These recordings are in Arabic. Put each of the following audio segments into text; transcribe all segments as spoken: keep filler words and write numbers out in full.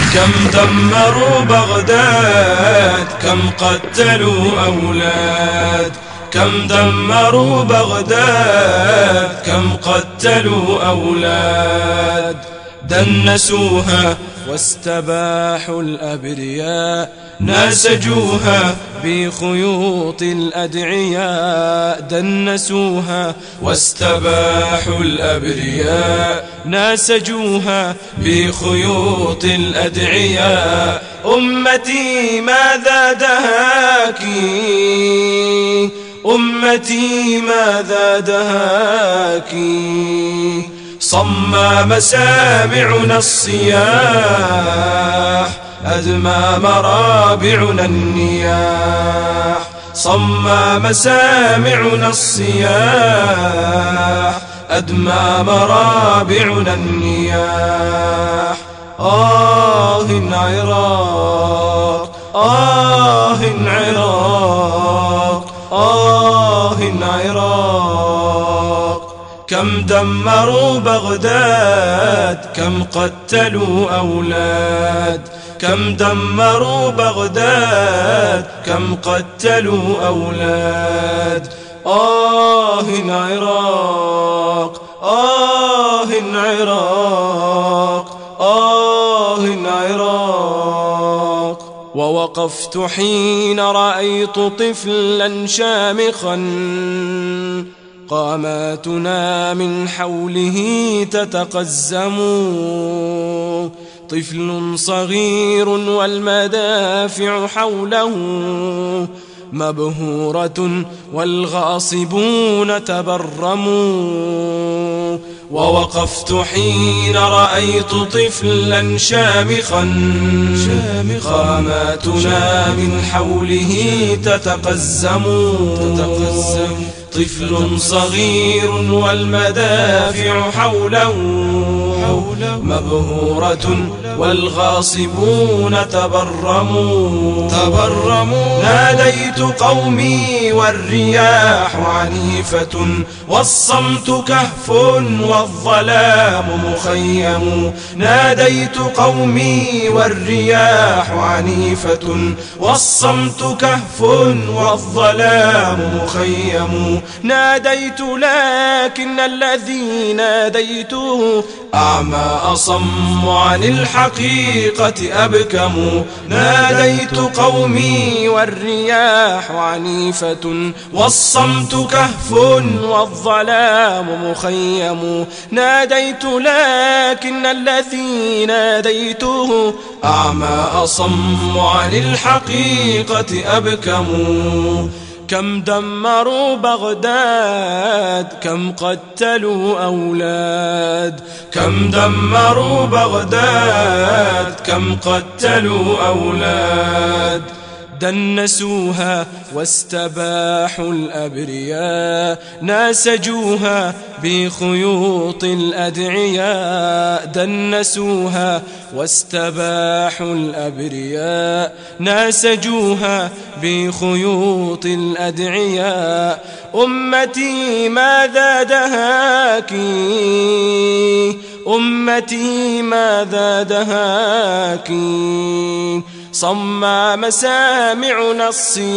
كم دمروا بغداد كم قتلوا أولاد، كم دمروا بغداد كم قتلوا أولاد. دنسوها واستباحوا الأبرياء، ناسجوها بخيوط الأدعياء. دنسوها واستباحوا الأبرياء، ناسجوها بخيوط الأدعياء. أمتي ماذا دهاك، أمتي ماذا دهاك، صمى مسامعنا الصياح، أدمى مرابعنا النياح. صمى مسامعنا الصياح، أدمى مرابعنا النياح. آه عراق، آه عراق، آه عراق. كم دمروا بغداد كم قتلوا أولاد، كم دمروا بغداد كم قتلوا أولاد. آه عراق، آه عراق، آه عراق. ووقفت حين رأيت طفلا شامخا، قاماتنا من حوله تتقزم. طفل صغير والمدافع حوله مبهورة والغاصبون تبرموا. ووقفت حين رأيت طفلا شامخا، قاماتنا من حوله تتقزم. طفل صغير والمدافع حوله مبهورة والغاصبون تبرموا. تبرموا. ناديت قومي والرياح عنيفة، والصمت كهف والظلام مخيم. ناديت قومي والرياح عنيفة، والصمت كهف والظلام مخيم. ناديت لكن الذي ناديته أعمى أصم عن الحقيقة أبكم. ناديت قومي والرياح عنيفة، والصمت كهف والظلام مخيم. ناديت لكن الذي ناديته أعمى أصم عن الحقيقة أبكم. كم دمروا بغداد كم قتلوا أولاد، كم دمروا بغداد كم قتلوا أولاد. دنسوها واستباحوا الأبرياء، ناسجوها بخيوط الأدعياء. دنسوها واستباحوا الأبرياء، ناسجوها بخيوط الأدعياء. أمتي ماذا دهاك، أمتي ماذا دهاك، صمى مسامعنا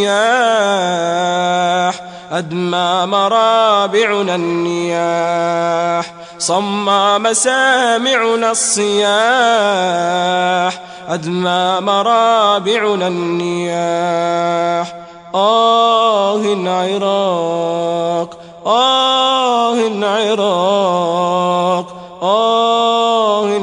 الصياح، أدمى مرابعنا النياح. صمى مسامعنا الصياح، أدمى مرابعنا النياح. آه عراق، آه عراق، آه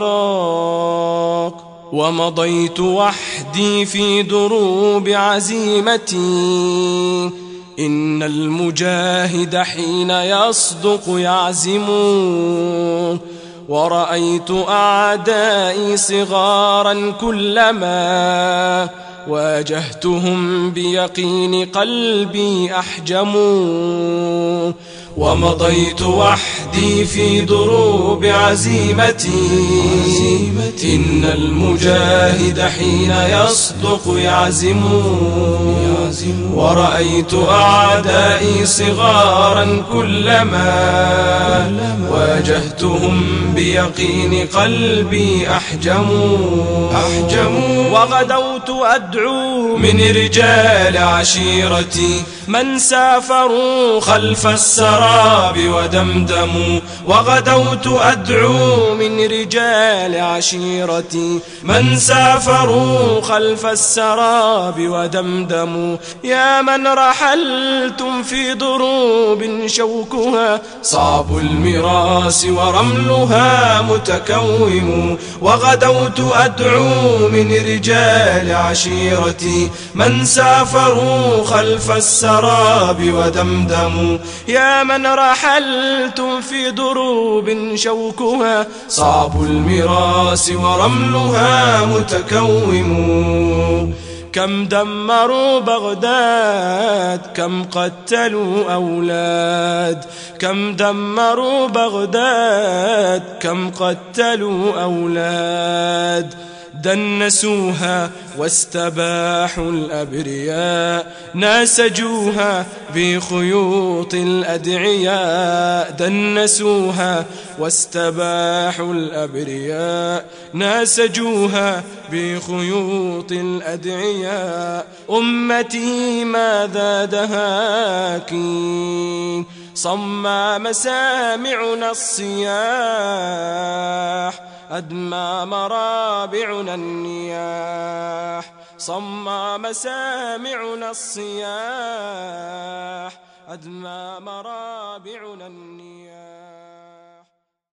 عراق. ومضيت وحدي في دروب عزيمتي، إن المجاهد حين يصدق يعزم. ورأيت أعدائي صغارا كلما واجهتهم بيقين قلبي أحجموا. ومضيت وحدي في دروب عزيمتي، إن المجاهد حين يصدق يعزم. ورأيت أعدائي صغارا كلما واجهتهم بيقين قلبي أحجموا أحجموا وغدوت أدعو من رجال عشيرتي من سافروا خلف السراب ودمدموا وغدوت أدعو من رجال عشيرتي من سافروا خلف السراب ودمدموا يا من رحلتم في ضروب شوكها صعب المراس ورملها متكوم وغدوت أدعو من رجال عشيرتي من سافروا خلف السراب ودمدموا يا من رحلتم في ضروب شوكها صعب المراس ورملها متكوم كم دمروا بغداد كم قتلوا أولاد كم دمروا بغداد كم قتلوا أولاد دنسوها واستباحوا الأبرياء ناسجوها بخيوط الأدعياء دنسوها واستباحوا الأبرياء ناسجوها بخيوط الأدعياء أمتي ماذا دهاك صمى مسامعنا الصياح أدمى مرابعنا النياح صمى مسامعنا الصياح أدمى مرابعنا النياح